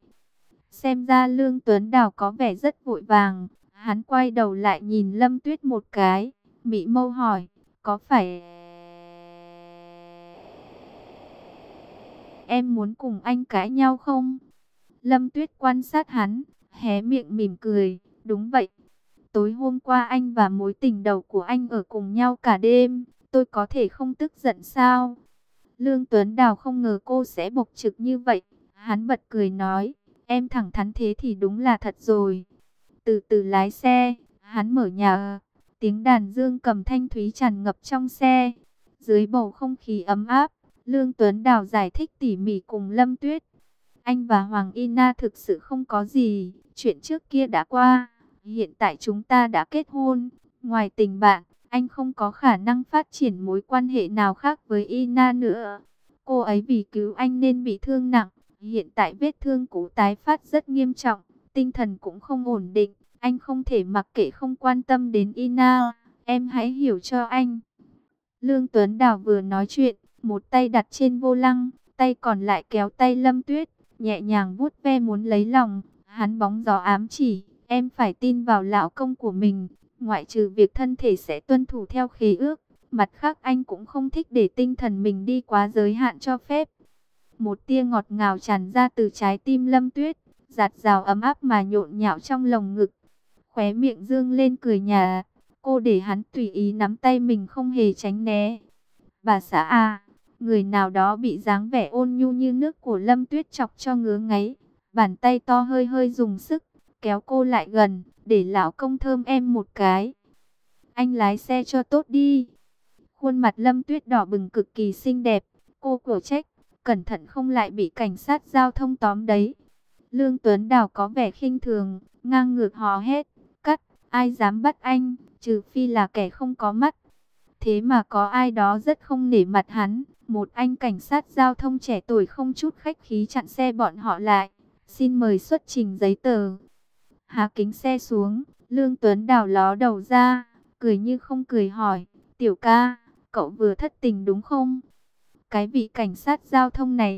Xem ra Lương Tuấn Đào có vẻ rất vội vàng. Hắn quay đầu lại nhìn Lâm Tuyết một cái, mị mâu hỏi, có phải em muốn cùng anh cãi nhau không? Lâm Tuyết quan sát hắn, hé miệng mỉm cười, đúng vậy. Tối hôm qua anh và mối tình đầu của anh ở cùng nhau cả đêm, tôi có thể không tức giận sao? Lương Tuấn Đào không ngờ cô sẽ bộc trực như vậy. Hắn bật cười nói, em thẳng thắn thế thì đúng là thật rồi. Từ từ lái xe, hắn mở nhà, tiếng đàn dương cầm thanh thúy tràn ngập trong xe. Dưới bầu không khí ấm áp, Lương Tuấn Đào giải thích tỉ mỉ cùng Lâm Tuyết. Anh và Hoàng Y Na thực sự không có gì, chuyện trước kia đã qua. Hiện tại chúng ta đã kết hôn, ngoài tình bạn, anh không có khả năng phát triển mối quan hệ nào khác với Y Na nữa. Cô ấy vì cứu anh nên bị thương nặng, hiện tại vết thương cũ tái phát rất nghiêm trọng, tinh thần cũng không ổn định. Anh không thể mặc kệ không quan tâm đến Y Na, em hãy hiểu cho anh. Lương Tuấn Đào vừa nói chuyện, một tay đặt trên vô lăng, tay còn lại kéo tay Lâm Tuyết, nhẹ nhàng vuốt ve muốn lấy lòng. Hắn bóng gió ám chỉ, em phải tin vào lão công của mình, ngoại trừ việc thân thể sẽ tuân thủ theo khế ước. Mặt khác anh cũng không thích để tinh thần mình đi quá giới hạn cho phép. Một tia ngọt ngào tràn ra từ trái tim Lâm Tuyết, giạt rào ấm áp mà nhộn nhạo trong lồng ngực. Khóe miệng dương lên cười nhạt, cô để hắn tùy ý nắm tay mình không hề tránh né. Bà xã à, người nào đó bị dáng vẻ ôn nhu như nước của Lâm Tuyết chọc cho ngứa ngáy. Bàn tay to hơi hơi dùng sức, kéo cô lại gần, để lão công thơm em một cái. Anh lái xe cho tốt đi. Khuôn mặt Lâm Tuyết đỏ bừng cực kỳ xinh đẹp, cô cổ trách, cẩn thận không lại bị cảnh sát giao thông tóm đấy. Lương Tuấn Đào có vẻ khinh thường, ngang ngược hò hét, cắt, ai dám bắt anh, trừ phi là kẻ không có mắt. Thế mà có ai đó rất không nể mặt hắn, một anh cảnh sát giao thông trẻ tuổi không chút khách khí chặn xe bọn họ lại. Xin mời xuất trình giấy tờ. Hạ kính xe xuống, Lương Tuấn Đào ló đầu ra, cười như không cười hỏi, tiểu ca, cậu vừa thất tình đúng không? Cái vị cảnh sát giao thông này,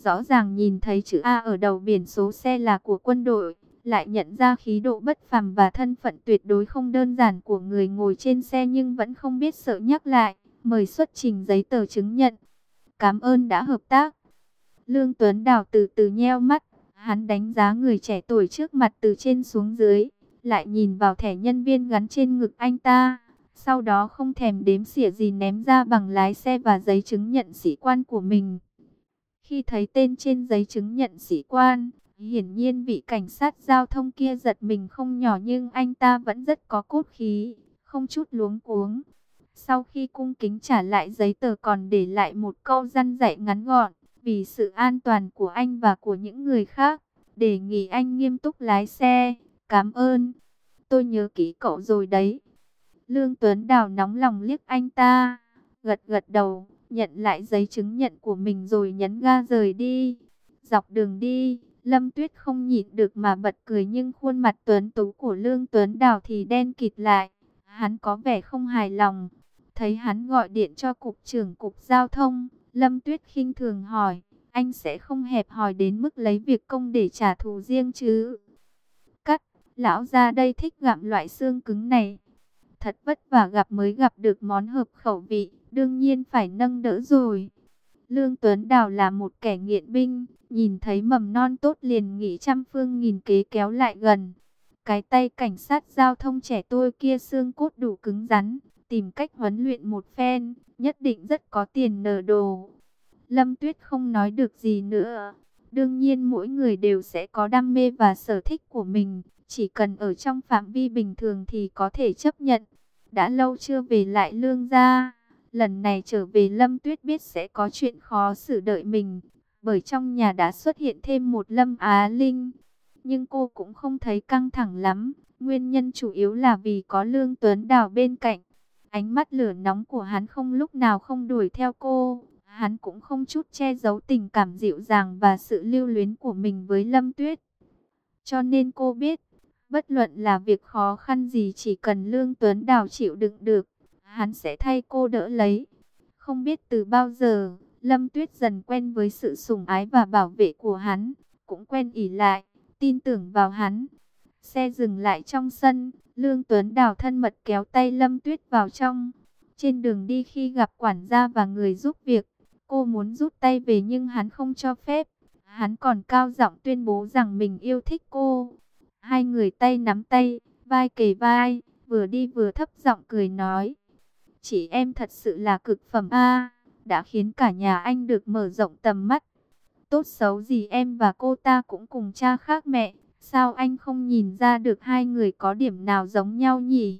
rõ ràng nhìn thấy chữ A ở đầu biển số xe là của quân đội, lại nhận ra khí độ bất phàm và thân phận tuyệt đối không đơn giản của người ngồi trên xe, nhưng vẫn không biết sợ nhắc lại, mời xuất trình giấy tờ chứng nhận. Cảm ơn đã hợp tác. Lương Tuấn Đào từ từ nheo mắt, hắn đánh giá người trẻ tuổi trước mặt từ trên xuống dưới, lại nhìn vào thẻ nhân viên gắn trên ngực anh ta. Sau đó không thèm đếm xỉa gì ném ra bằng lái xe và giấy chứng nhận sĩ quan của mình. Khi thấy tên trên giấy chứng nhận sĩ quan, hiển nhiên vị cảnh sát giao thông kia giật mình không nhỏ, nhưng anh ta vẫn rất có cốt khí, không chút luống cuống. Sau khi cung kính trả lại giấy tờ còn để lại một câu răn dạy ngắn gọn, vì sự an toàn của anh và của những người khác, đề nghị anh nghiêm túc lái xe. Cảm ơn, tôi nhớ kỹ cậu rồi đấy. Lương Tuấn Đào nóng lòng liếc anh ta, gật gật đầu, nhận lại giấy chứng nhận của mình rồi nhấn ga rời đi. Dọc đường đi, Lâm Tuyết không nhịn được mà bật cười, nhưng khuôn mặt tuấn tú của Lương Tuấn Đào thì đen kịt lại. Hắn có vẻ không hài lòng. Thấy hắn gọi điện cho cục trưởng cục giao thông, Lâm Tuyết khinh thường hỏi, anh sẽ không hẹp hòi đến mức lấy việc công để trả thù riêng chứ? Cắt, lão gia đây thích gặm loại xương cứng này. Thật vất vả gặp mới gặp được món hợp khẩu vị, đương nhiên phải nâng đỡ rồi. Lương Tuấn Đào là một kẻ nghiện binh, nhìn thấy mầm non tốt liền nghĩ trăm phương nghìn kế kéo lại gần. Cái tay cảnh sát giao thông trẻ tôi kia xương cốt đủ cứng rắn, tìm cách huấn luyện một phen, nhất định rất có tiền nở đồ. Lâm Tuyết không nói được gì nữa. Đương nhiên mỗi người đều sẽ có đam mê và sở thích của mình, chỉ cần ở trong phạm vi bình thường thì có thể chấp nhận. Đã lâu chưa về lại Lương gia, lần này trở về Lâm Tuyết biết sẽ có chuyện khó xử đợi mình, bởi trong nhà đã xuất hiện thêm một Lâm Á Linh. Nhưng cô cũng không thấy căng thẳng lắm, nguyên nhân chủ yếu là vì có Lương Tuấn Đào bên cạnh. Ánh mắt lửa nóng của hắn không lúc nào không đuổi theo cô, hắn cũng không chút che giấu tình cảm dịu dàng và sự lưu luyến của mình với Lâm Tuyết. Cho nên cô biết, bất luận là việc khó khăn gì, chỉ cần Lương Tuấn Đào chịu đựng được, hắn sẽ thay cô đỡ lấy. Không biết từ bao giờ, Lâm Tuyết dần quen với sự sủng ái và bảo vệ của hắn, cũng quen ỷ lại, tin tưởng vào hắn. Xe dừng lại trong sân, Lương Tuấn Đào thân mật kéo tay Lâm Tuyết vào trong. Trên đường đi khi gặp quản gia và người giúp việc, cô muốn rút tay về nhưng hắn không cho phép. Hắn còn cao giọng tuyên bố rằng mình yêu thích cô. Hai người tay nắm tay, vai kề vai, vừa đi vừa thấp giọng cười nói. Chị em thật sự là cực phẩm a, đã khiến cả nhà anh được mở rộng tầm mắt. Tốt xấu gì em và cô ta cũng cùng cha khác mẹ, sao anh không nhìn ra được hai người có điểm nào giống nhau nhỉ?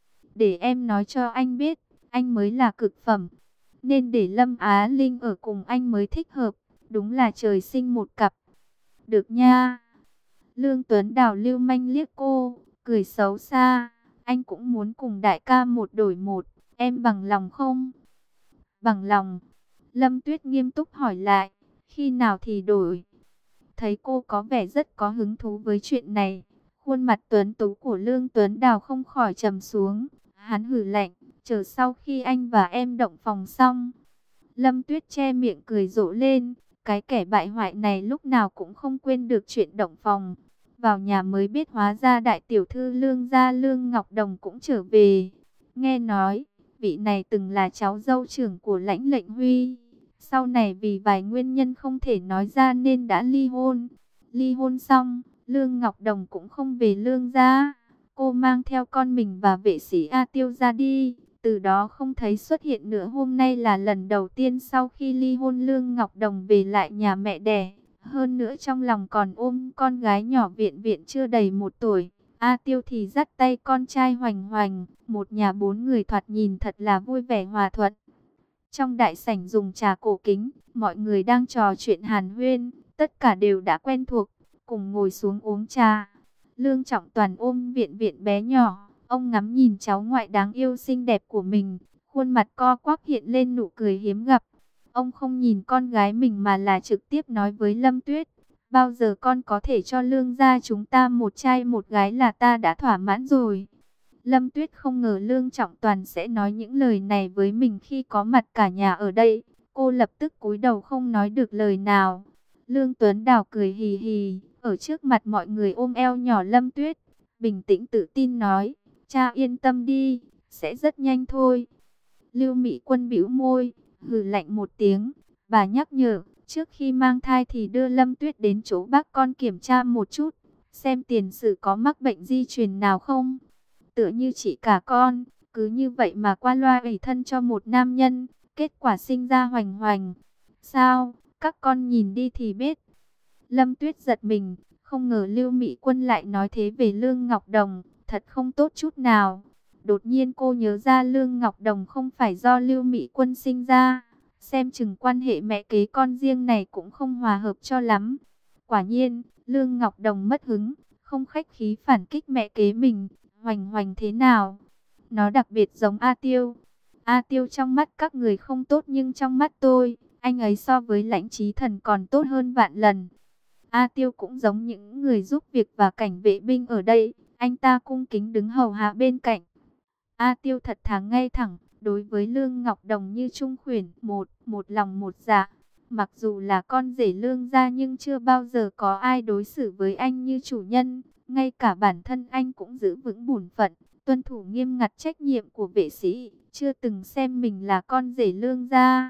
Để em nói cho anh biết, anh mới là cực phẩm, nên để Lâm Á Linh ở cùng anh mới thích hợp, đúng là trời sinh một cặp. Được nha. Lương Tuấn Đào lưu manh liếc cô, cười xấu xa, anh cũng muốn cùng đại ca một đổi một, em bằng lòng không? Bằng lòng. Lâm Tuyết nghiêm túc hỏi lại, khi nào thì đổi? Thấy cô có vẻ rất có hứng thú với chuyện này, khuôn mặt tuấn tú của Lương Tuấn Đào không khỏi trầm xuống. Hắn hừ lạnh, chờ sau khi anh và em động phòng xong. Lâm Tuyết che miệng cười rộ lên, cái kẻ bại hoại này lúc nào cũng không quên được chuyện động phòng. Vào nhà mới biết hóa ra đại tiểu thư Lương gia Lương Ngọc Đồng cũng trở về. Nghe nói, vị này từng là cháu dâu trưởng của Lãnh Lệnh Huy. Sau này vì vài nguyên nhân không thể nói ra nên đã ly hôn. Ly hôn xong, Lương Ngọc Đồng cũng không về Lương gia. Cô mang theo con mình và vệ sĩ A Tiêu ra đi. Từ đó không thấy xuất hiện nữa. Hôm nay là lần đầu tiên sau khi ly hôn Lương Ngọc Đồng về lại nhà mẹ đẻ. Hơn nữa trong lòng còn ôm con gái nhỏ Viện Viện chưa đầy một tuổi. A Tiêu thì dắt tay con trai Hoành Hoành. Một nhà bốn người thoạt nhìn thật là vui vẻ hòa thuận. Trong đại sảnh dùng trà cổ kính, mọi người đang trò chuyện hàn huyên, tất cả đều đã quen thuộc, cùng ngồi xuống uống trà. Lương Trọng Toàn ôm Viện Viện bé nhỏ, ông ngắm nhìn cháu ngoại đáng yêu xinh đẹp của mình, khuôn mặt co quắp hiện lên nụ cười hiếm gặp. Ông không nhìn con gái mình mà là trực tiếp nói với Lâm Tuyết, bao giờ con có thể cho Lương gia chúng ta một trai một gái là ta đã thỏa mãn rồi. Lâm Tuyết không ngờ Lương Trọng Toàn sẽ nói những lời này với mình khi có mặt cả nhà ở đây. Cô lập tức cúi đầu không nói được lời nào. Lương Tuấn Đào cười hì hì, ở trước mặt mọi người ôm eo nhỏ Lâm Tuyết, bình tĩnh tự tin nói, cha yên tâm đi, sẽ rất nhanh thôi. Lưu Mỹ Quân bĩu môi, hừ lạnh một tiếng, bà nhắc nhở, trước khi mang thai thì đưa Lâm Tuyết đến chỗ bác con kiểm tra một chút, xem tiền sử có mắc bệnh di truyền nào không. Tựa như chị cả con, cứ như vậy mà qua loa ủy thân cho một nam nhân, kết quả sinh ra hoành hoành. Sao, các con nhìn đi thì biết. Lâm Tuyết giật mình, không ngờ Lưu Mỹ Quân lại nói thế về Lương Ngọc Đồng, thật không tốt chút nào. Đột nhiên cô nhớ ra Lương Ngọc Đồng không phải do Lưu Mỹ Quân sinh ra, xem chừng quan hệ mẹ kế con riêng này cũng không hòa hợp cho lắm. Quả nhiên, Lương Ngọc Đồng mất hứng, không khách khí phản kích mẹ kế mình, hoành hoành thế nào? Nó đặc biệt giống A Tiêu. A Tiêu trong mắt các người không tốt nhưng trong mắt tôi, anh ấy so với Lãnh Chí Thần còn tốt hơn vạn lần. A Tiêu cũng giống những người giúp việc và cảnh vệ binh ở đây, anh ta cung kính đứng hầu hạ bên cạnh. A Tiêu thật thà ngay thẳng, đối với Lương Ngọc Đồng như trung khuyển, một, một lòng một dạ. Mặc dù là con rể Lương gia nhưng chưa bao giờ có ai đối xử với anh như chủ nhân, ngay cả bản thân anh cũng giữ vững bổn phận, tuân thủ nghiêm ngặt trách nhiệm của vệ sĩ, chưa từng xem mình là con rể Lương gia.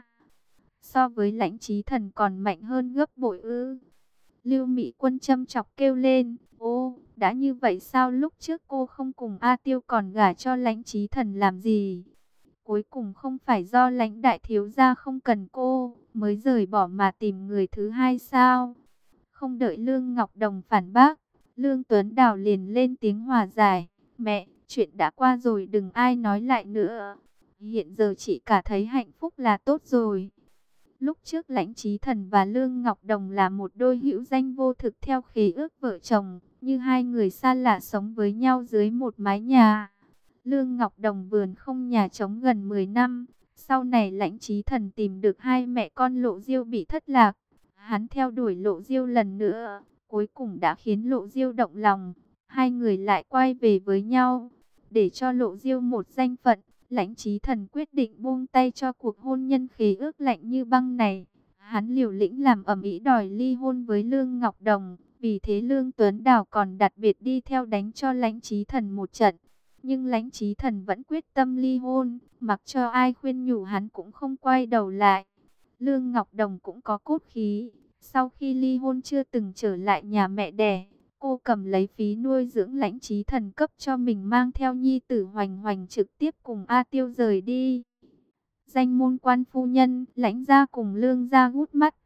So với Lãnh Chí Thần còn mạnh hơn gấp bội ư? Lưu Mỹ Quân châm chọc kêu lên, ô, đã như vậy sao lúc trước cô không cùng A Tiêu còn gả cho Lãnh Chí Thần làm gì? Cuối cùng không phải do Lãnh đại thiếu gia không cần cô, mới rời bỏ mà tìm người thứ hai sao? Không đợi Lương Ngọc Đồng phản bác, Lương Tuấn Đào liền lên tiếng hòa giải, mẹ, chuyện đã qua rồi đừng ai nói lại nữa. Hiện giờ chị cả thấy hạnh phúc là tốt rồi. Lúc trước Lãnh Chí Thần và Lương Ngọc Đồng là một đôi hữu danh vô thực theo khế ước vợ chồng, như hai người xa lạ sống với nhau dưới một mái nhà. Lương Ngọc Đồng vườn không nhà trống gần mười năm, sau này Lãnh Chí Thần tìm được hai mẹ con Lộ Diêu bị thất lạc. Hắn theo đuổi Lộ Diêu lần nữa, cuối cùng đã khiến Lộ Diêu động lòng, hai người lại quay về với nhau. Để cho Lộ Diêu một danh phận, Lãnh Chí Thần quyết định buông tay cho cuộc hôn nhân khế ước lạnh như băng này. Hắn liều lĩnh làm ầm ĩ đòi ly hôn với Lương Ngọc Đồng, vì thế Lương Tuấn Đào còn đặc biệt đi theo đánh cho Lãnh Chí Thần một trận. Nhưng Lãnh Chí Thần vẫn quyết tâm ly hôn, mặc cho ai khuyên nhủ hắn cũng không quay đầu lại. Lương Ngọc Đồng cũng có cốt khí, sau khi ly hôn chưa từng trở lại nhà mẹ đẻ. Cô cầm lấy phí nuôi dưỡng Lãnh Chí Thần cấp cho mình mang theo nhi tử Hoành Hoành trực tiếp cùng A Tiêu rời đi. Danh môn quan phu nhân, Lãnh gia cùng Lương gia hút mắt.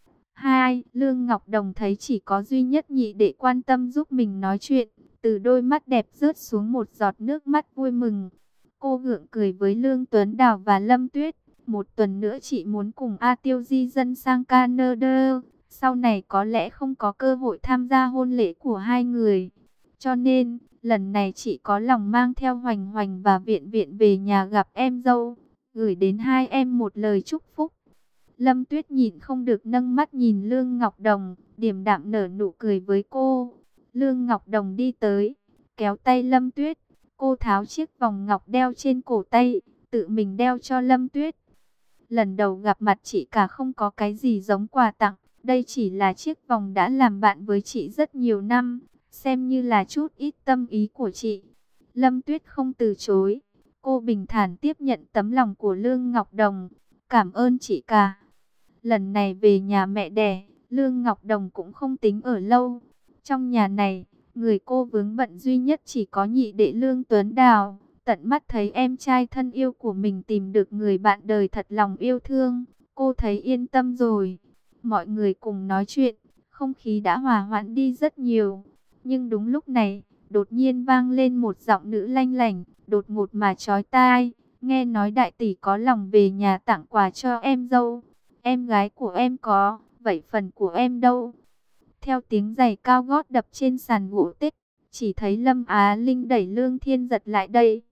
Hai, Lương Ngọc Đồng thấy chỉ có duy nhất nhị đệ quan tâm giúp mình nói chuyện, từ đôi mắt đẹp rớt xuống một giọt nước mắt vui mừng. Cô gượng cười với Lương Tuấn Đào và Lâm Tuyết, một tuần nữa chị muốn cùng A Tiêu di dân sang Canada. Sau này có lẽ không có cơ hội tham gia hôn lễ của hai người. Cho nên, lần này chị có lòng mang theo Hoành Hoành và Viện Viện về nhà gặp em dâu, gửi đến hai em một lời chúc phúc. Lâm Tuyết nhìn không được nâng mắt nhìn Lương Ngọc Đồng, điềm đạm nở nụ cười với cô. Lương Ngọc Đồng đi tới, kéo tay Lâm Tuyết. Cô tháo chiếc vòng ngọc đeo trên cổ tay, tự mình đeo cho Lâm Tuyết. Lần đầu gặp mặt chị cả không có cái gì giống quà tặng. Đây chỉ là chiếc vòng đã làm bạn với chị rất nhiều năm, xem như là chút ít tâm ý của chị. Lâm Tuyết không từ chối, cô bình thản tiếp nhận tấm lòng của Lương Ngọc Đồng. Cảm ơn chị cả. Lần này về nhà mẹ đẻ, Lương Ngọc Đồng cũng không tính ở lâu. Trong nhà này, người cô vướng bận duy nhất chỉ có nhị đệ Lương Tuấn Đào. Tận mắt thấy em trai thân yêu của mình tìm được người bạn đời thật lòng yêu thương, cô thấy yên tâm rồi. Mọi người cùng nói chuyện, không khí đã hòa hoãn đi rất nhiều. Nhưng đúng lúc này, đột nhiên vang lên một giọng nữ lanh lảnh, đột ngột mà chói tai. Nghe nói đại tỷ có lòng về nhà tặng quà cho em dâu. Em gái của em có, vậy phần của em đâu? Theo tiếng giày cao gót đập trên sàn gỗ tết, chỉ thấy Lâm Á Linh đẩy Lương Thiên Giật lại đây.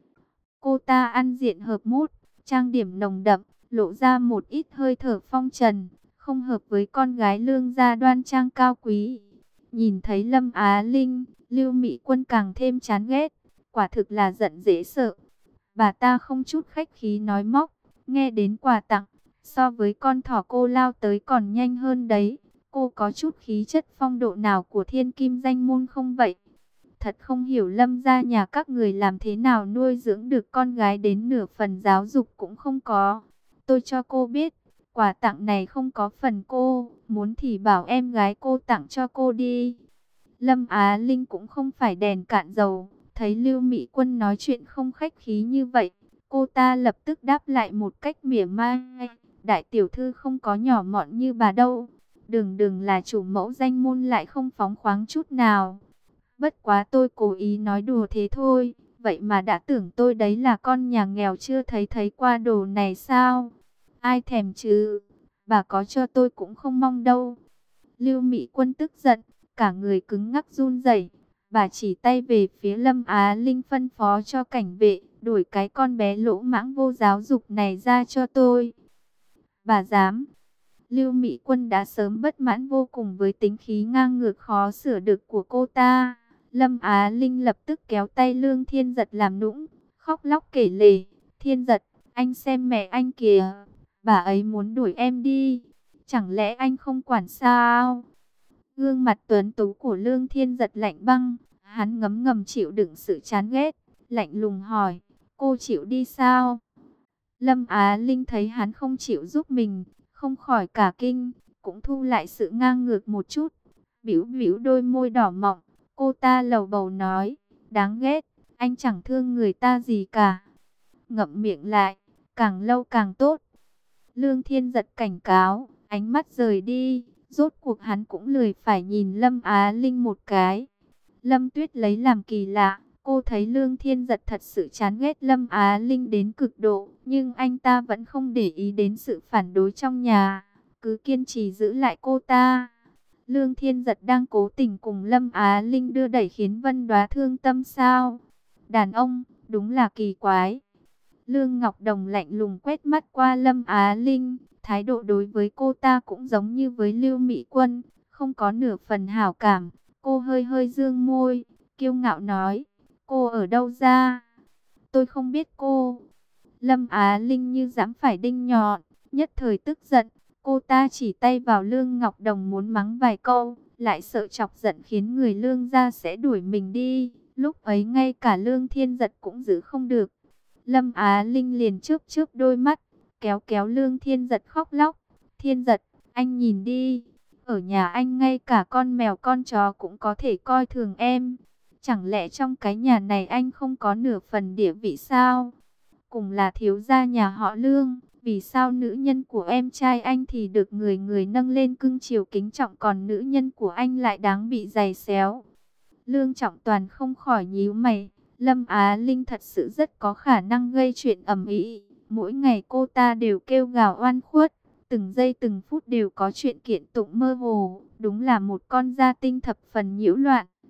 Cô ta ăn diện hợp mốt, trang điểm nồng đậm, lộ ra một ít hơi thở phong trần, không hợp với con gái Lương gia đoan trang cao quý. Nhìn thấy Lâm Á Linh, Lưu Mỹ Quân càng thêm chán ghét, quả thực là giận dễ sợ. Bà ta không chút khách khí nói móc, nghe đến quà tặng, so với con thỏ cô lao tới còn nhanh hơn đấy. Cô có chút khí chất phong độ nào của thiên kim danh môn không vậy? Thật không hiểu Lâm gia nhà các người làm thế nào nuôi dưỡng được con gái đến nửa phần giáo dục cũng không có. Tôi cho cô biết, quà tặng này không có phần cô, muốn thì bảo em gái cô tặng cho cô đi. Lâm Á Linh cũng không phải đèn cạn dầu, thấy Lưu Mỹ Quân nói chuyện không khách khí như vậy, cô ta lập tức đáp lại một cách mỉa mai. Đại tiểu thư không có nhỏ mọn như bà đâu, đừng đừng là chủ mẫu danh môn lại không phóng khoáng chút nào. Bất quá tôi cố ý nói đùa thế thôi, vậy mà đã tưởng tôi đấy là con nhà nghèo chưa thấy thấy qua đồ này sao? Ai thèm chứ, bà có cho tôi cũng không mong đâu. Lưu Mỹ Quân tức giận, cả người cứng ngắc run rẩy. Bà chỉ tay về phía Lâm Á Linh phân phó cho cảnh vệ, đuổi cái con bé lỗ mãng vô giáo dục này ra cho tôi. Bà dám. Lưu Mỹ Quân đã sớm bất mãn vô cùng với tính khí ngang ngược khó sửa được của cô ta. Lâm Á Linh lập tức kéo tay Lương Thiên Giật làm nũng, khóc lóc kể lể. Thiên Giật, anh xem mẹ anh kìa, bà ấy muốn đuổi em đi. Chẳng lẽ anh không quản sao? Gương mặt tuấn tú của Lương Thiên Giật lạnh băng, hắn ngấm ngầm chịu đựng sự chán ghét, lạnh lùng hỏi, cô chịu đi sao? Lâm Á Linh thấy hắn không chịu giúp mình, không khỏi cả kinh, cũng thu lại sự ngang ngược một chút, bĩu bĩu đôi môi đỏ mọng, cô ta lầu bầu nói, đáng ghét, anh chẳng thương người ta gì cả. Ngậm miệng lại, càng lâu càng tốt. Lương Thiên Giật cảnh cáo, ánh mắt rời đi, rốt cuộc hắn cũng lười phải nhìn Lâm Á Linh một cái. Lâm Tuyết lấy làm kỳ lạ, cô thấy Lương Thiên Giật thật sự chán ghét Lâm Á Linh đến cực độ, nhưng anh ta vẫn không để ý đến sự phản đối trong nhà, cứ kiên trì giữ lại cô ta. Lương Thiên Giật đang cố tình cùng Lâm Á Linh đưa đẩy khiến Vân Đoá thương tâm sao? Đàn ông, đúng là kỳ quái. Lương Ngọc Đồng lạnh lùng quét mắt qua Lâm Á Linh, thái độ đối với cô ta cũng giống như với Lưu Mỹ Quân, không có nửa phần hảo cảm. Cô hơi hơi dương môi, kiêu ngạo nói, cô ở đâu ra? Tôi không biết cô. Lâm Á Linh như dẫm phải đinh nhọn, nhất thời tức giận. Cô ta chỉ tay vào Lương Ngọc Đồng muốn mắng vài câu, lại sợ chọc giận khiến người Lương gia sẽ đuổi mình đi. Lúc ấy ngay cả Lương Thiên Giật cũng giữ không được. Lâm Á Linh liền chớp chớp đôi mắt, kéo kéo Lương Thiên Giật khóc lóc. Thiên Giật, anh nhìn đi, ở nhà anh ngay cả con mèo con chó cũng có thể coi thường em. Chẳng lẽ trong cái nhà này anh không có nửa phần địa vị sao? Cùng là thiếu gia nhà họ Lương, vì sao nữ nhân của em trai anh thì được người người nâng lên cưng chiều kính trọng, còn nữ nhân của anh lại đáng bị giày xéo? Lương Trọng Toàn không khỏi nhíu mày. Lâm Á Linh thật sự rất có khả năng gây chuyện ầm ĩ. Mỗi ngày cô ta đều kêu gào oan khuất, từng giây từng phút đều có chuyện kiện tụng mơ hồ. Đúng là một con gia tinh thập phần nhiễu loạn.